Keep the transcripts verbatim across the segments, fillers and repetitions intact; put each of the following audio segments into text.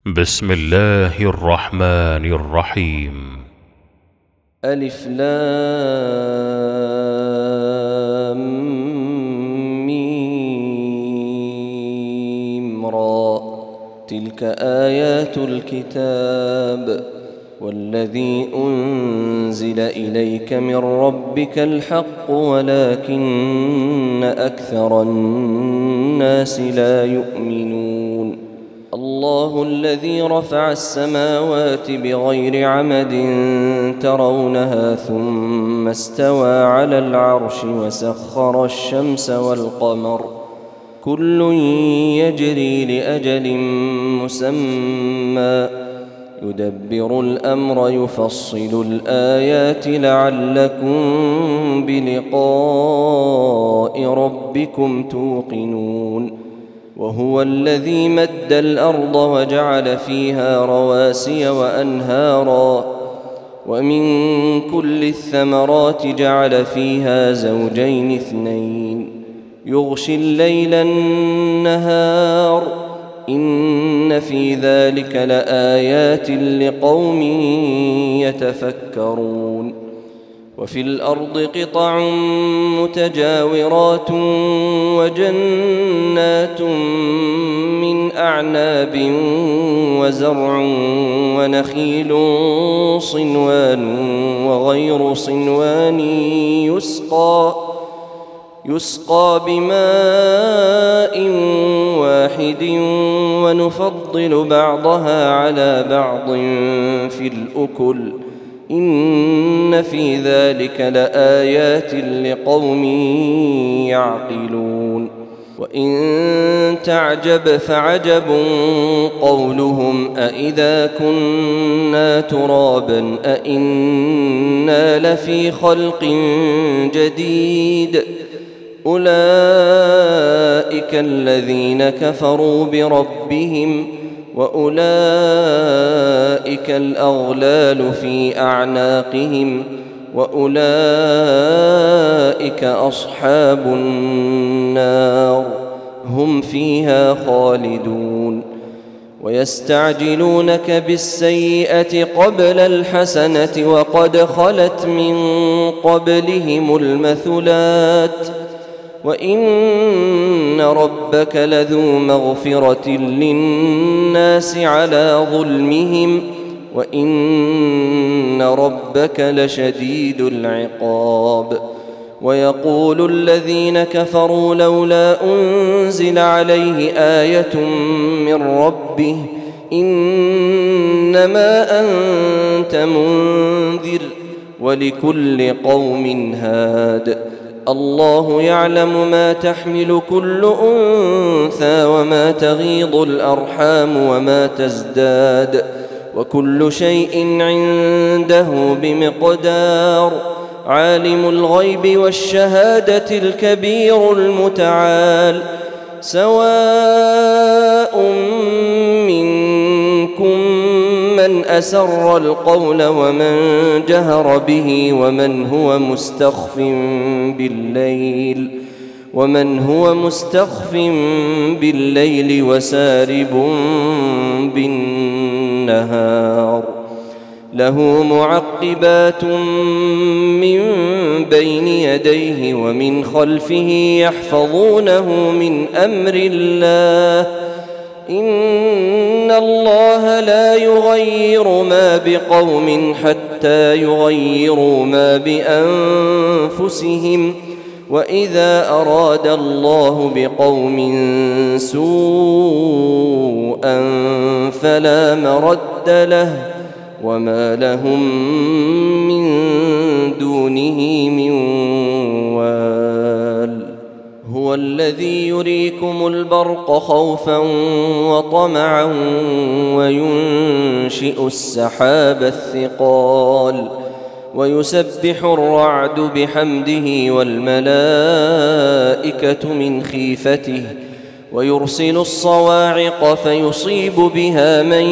بسم الله الرحمن الرحيم. ألف لام ميم را. تلك آيات الكتاب والذي أنزل إليك من ربك الحق ولكن أكثر الناس لا يؤمنون. الله الذي رفع السماوات بغير عمد ترونها ثم استوى على العرش وسخر الشمس والقمر كل يجري لأجل مسمى يدبر الأمر يفصل الآيات لعلكم بلقاء ربكم توقنون. وهو الذي مد الأرض وجعل فيها رواسي وأنهارا ومن كل الثمرات جعل فيها زوجين اثنين يغشي الليل النهار إن في ذلك لآيات لقوم يتفكرون. وفي الأرض قطع متجاورات وجنات من أعناب وزرع ونخيل صنوان وغير صنوان يسقى يسقى بماء واحد ونفضل بعضها على بعض في الأكل إن في ذلك لآيات لقوم يعقلون. وإن تعجب فعجب قولهم أإذا كنا ترابا أإنا لفي خلق جديد أولئك الذين كفروا بربهم وأولئك الأغلال في أعناقهم وأولئك أصحاب النار هم فيها خالدون. ويستعجلونك بالسيئة قبل الحسنة وقد خلت من قبلهم المثلات وإن ربك لذو مغفرة للناس على ظلمهم وإن ربك لشديد العقاب. ويقول الذين كفروا لولا أنزل عليه آية من ربه إنما أنت منذر ولكل قوم هاد الله يعلم ما تحمل كل أنثى وما تغيض الأرحام وما تزداد وكل شيء عنده بمقدار. عالم الغيب والشهادة الكبير المتعال سواء منكم من أسر القول ومن جهر به ومن هو مستخف بالليل ومن هو مستخف بالليل وسارب بالنهار له معقبات من بين يديه ومن خلفه يحفظونه من أمر الله إن الله لا يغير ما بقوم حتى يغيروا ما بأنفسهم وإذا أراد الله بقوم سوءا فلا مرد له وما لهم من دونه من وال. هو الذي يريكم البرق خوفا وطمعا وينشئ السحاب الثقال ويسبح الرعد بحمده والملائكة من خيفته ويرسل الصواعق فيصيب بها من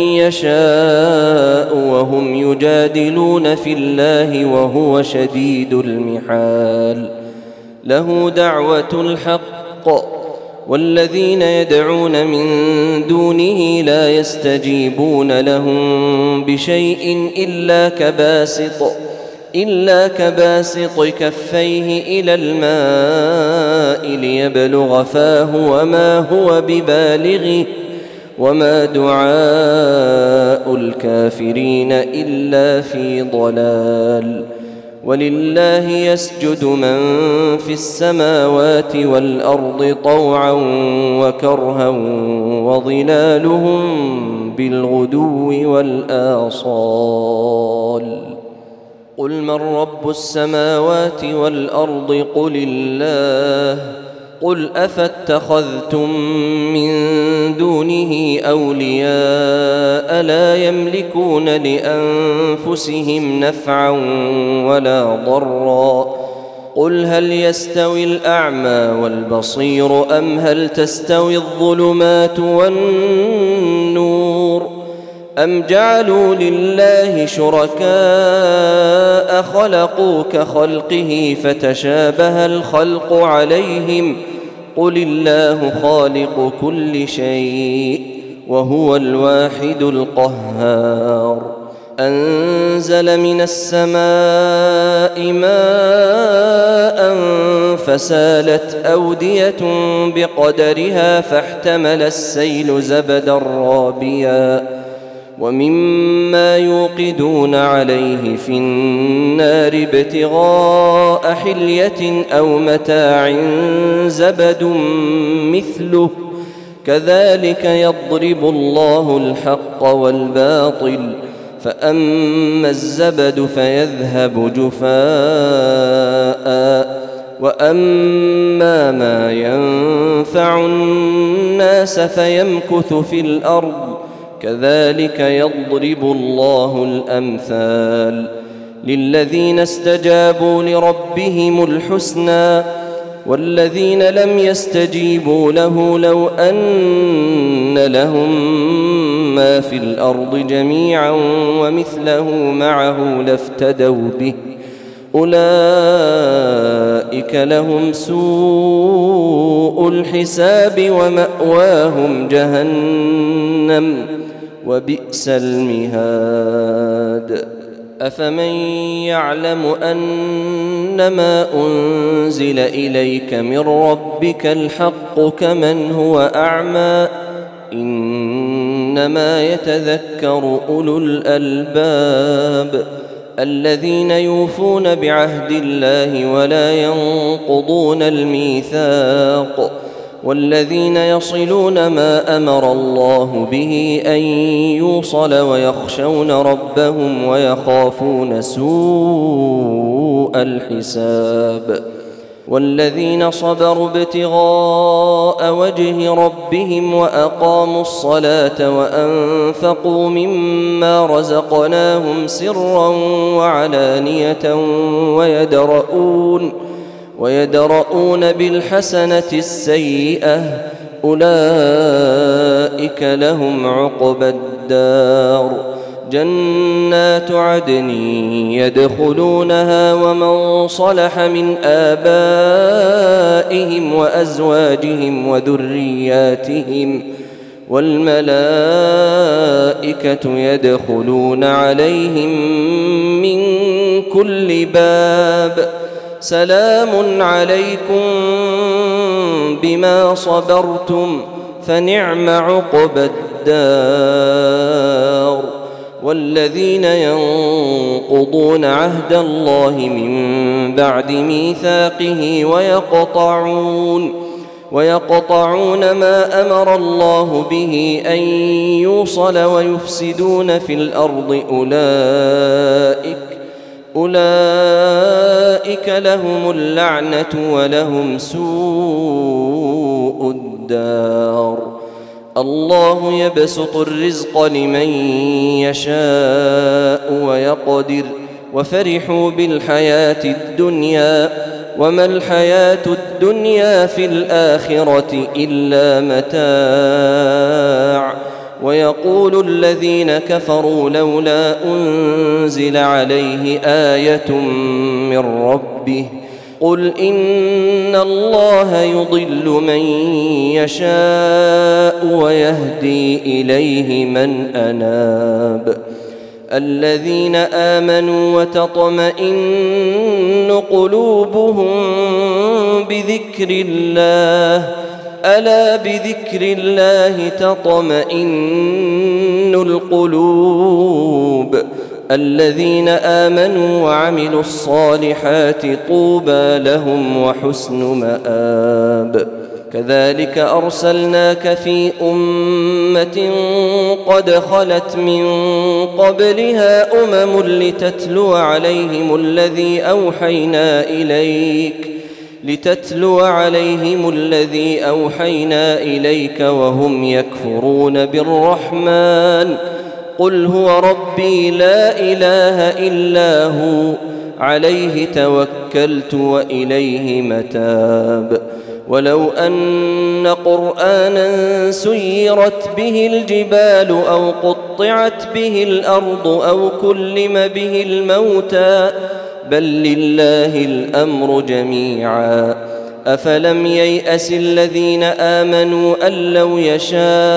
يشاء وهم يجادلون في الله وهو شديد المحال. له دعوة الحق والذين يدعون من دونه لا يستجيبون لهم بشيء إلا كباسط إلا كباسط كفيه إلى الماء ليبلغ فاه وما هو ببالغه وما دعاء الكافرين إلا في ضلال. ولله يسجد من في السماوات والأرض طوعا وكرها وظلالهم بالغدو والآصال. قل من رب السماوات والأرض قل الله. قل أفاتخذتم من دونه أولياء لا يملكون لأنفسهم نفعا ولا ضرا. قل هل يستوي الأعمى والبصير أم هل تستوي الظلمات والنور أم جعلوا لله شركاء خلقوا كخلقه فتشابه الخلق عليهم قل الله خالق كل شيء وهو الواحد القهار. أنزل من السماء ماء فسالت أودية بقدرها فاحتمل السيل زبدا رابيا ومما يوقدون عليه في النار ابتغاء حلية أو متاع زبد مثله كذلك يضرب الله الحق والباطل فأما الزبد فيذهب جفاء وأما ما ينفع الناس فيمكث في الأرض كذلك يضرب الله الأمثال. للذين استجابوا لربهم الحسنى والذين لم يستجيبوا له لو أن لهم ما في الأرض جميعا ومثله معه لافتدوا به أولئك لهم سوء الحساب ومأواهم جهنم وبئس المهاد. أفمن يعلم أنما أنزل إليك من ربك الحق كمن هو أعمى إنما يتذكر أولو الألباب الذين يوفون بعهد الله ولا ينقضون الميثاق والذين يصلون ما أمر الله به أن يوصل ويخشون ربهم ويخافون سوء الحساب. والذين صبروا ابتغاء وجه ربهم وأقاموا الصلاة وأنفقوا مما رزقناهم سرا وعلانية ويدرؤون ويدرؤون بالحسنة السيئة أولئك لهم عقبى الدار جنات عدن يدخلونها ومن صلح من آبائهم وأزواجهم وذرياتهم والملائكة يدخلون عليهم من كل باب سلام عليكم بما صبرتم فنعم عقبى الدار. والذين ينقضون عهد الله من بعد ميثاقه ويقطعون ويقطعون ما أمر الله به أن يوصل ويفسدون في الأرض أولئك أولئك لهم اللعنة ولهم سوء الدار. الله يبسط الرزق لمن يشاء ويقدر وفرحوا بالحياة الدنيا وما الحياة الدنيا في الآخرة إلا متاع. ويقول الذين كفروا لولا أنزل عليه آية من ربه قل إن الله يضل من يشاء ويهدي إليه من أناب الذين آمنوا وتطمئن قلوبهم بذكر الله ألا بذكر الله تطمئن القلوب الذين آمنوا وعملوا الصالحات طوبى لهم وحسن مآب كذلك أرسلناك في أمة قد خلت من قبلها أمم لتتلو عليهم الذي أوحينا إليك لتتلو عليهم الذي أوحينا إليك وهم يكفرون بالرحمن قل هو ربي لا إله إلا هو عليه توكلت وإليه متاب ولو أن قرآنا سيرت به الجبال أو قطعت به الأرض أو كلم به الموتى بل لله الأمر جميعا أفلم ييأس الذين آمنوا أن لو يشاء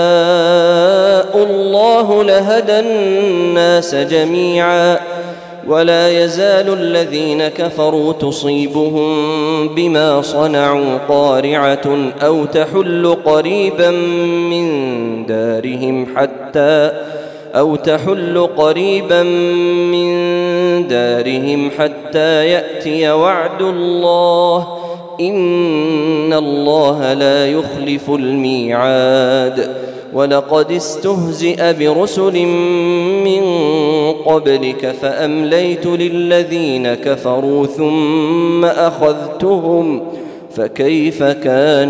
الله لهدى الناس جميعا ولا يزال الذين كفروا تصيبهم بما صنعوا قارعة أو تحل قريبا من دارهم حتى أو تحل قريبا من دارهم حتى يأتي وعد الله إن الله لا يخلف الميعاد ولقد استهزئ برسل من قبلك فأمليت للذين كفروا ثم أخذتهم فكيف كان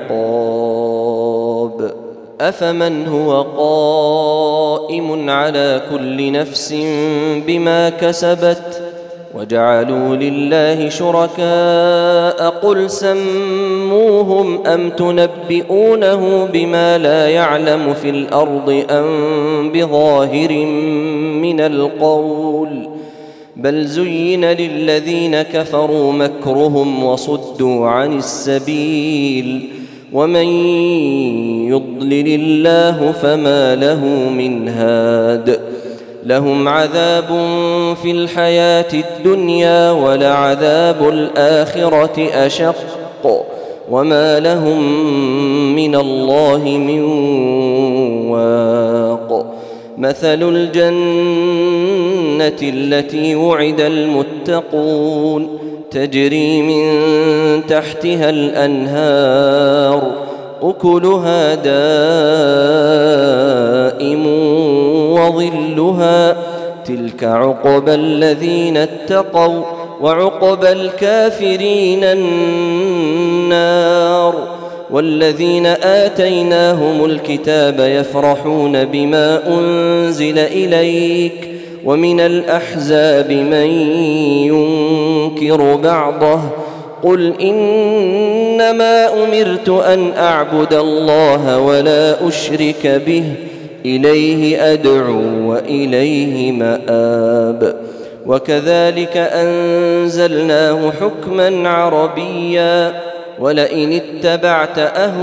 عقاب أفمن هو قائم على كل نفس بما كسبت وجعلوا لله شركاء قل سموهم أم تنبئونه بما لا يعلم في الأرض أم بظاهر من القول بل زين للذين كفروا مكرهم وصدوا عن السبيل ومن يضلل الله فما له من هاد لهم عذاب في الحياة الدنيا ولعذاب الآخرة أشق وما لهم من الله من واق مثل الجنة التي وعد المتقون تجري من تحتها الأنهار أكلها دائم وظلها تلك عقبى الذين اتقوا وعقبى الكافرين النار والذين آتيناهم الكتاب يفرحون بما أنزل إليك ومن الأحزاب من ينكر بعضه قل إنما أمرت أن أعبد الله ولا أشرك به إليه أدعو وإليه مآب وكذلك أنزلناه حكما عربيا ولئن اتبعت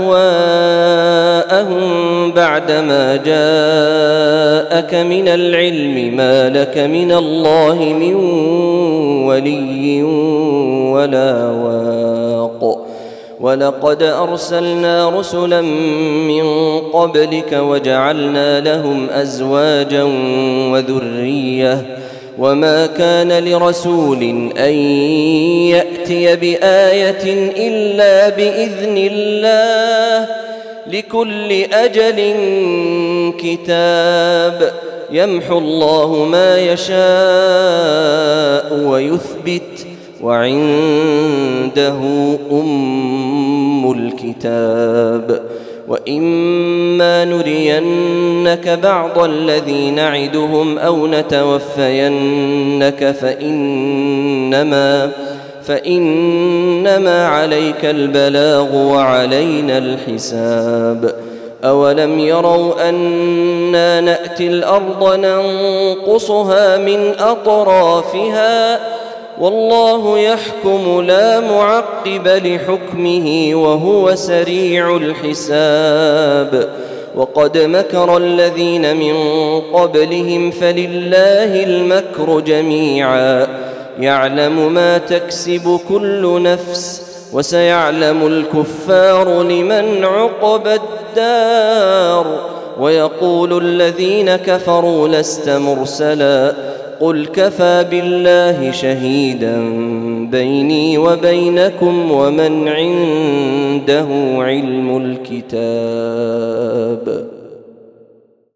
أهواءهم بعدما جاءك من العلم ما لك من الله من ولي ولا واق ولقد أرسلنا رسلا من قبلك وجعلنا لهم أزواجا وذرية وما كان لرسول أن يأتي بآية إلا بإذن الله لكل أجل كتاب يمحو الله ما يشاء ويثبت وعنده أم الكتاب وإما نرينك بعض الذي نعدهم أو نتوفينك فإنما فإنما عليك البلاغ وعلينا الحساب أولم يروا أنا نأتي الأرض ننقصها من أطرافها والله يحكم لا معقب لحكمه وهو سريع الحساب. وقد مكر الذين من قبلهم فلله المكر جميعا يعلم ما تكسب كل نفس وسيعلم الكفار لمن عقبى الدار. ويقول الذين كفروا لست مرسلا قل كفى بالله شهيدا بيني وبينكم ومن عنده علم الكتاب.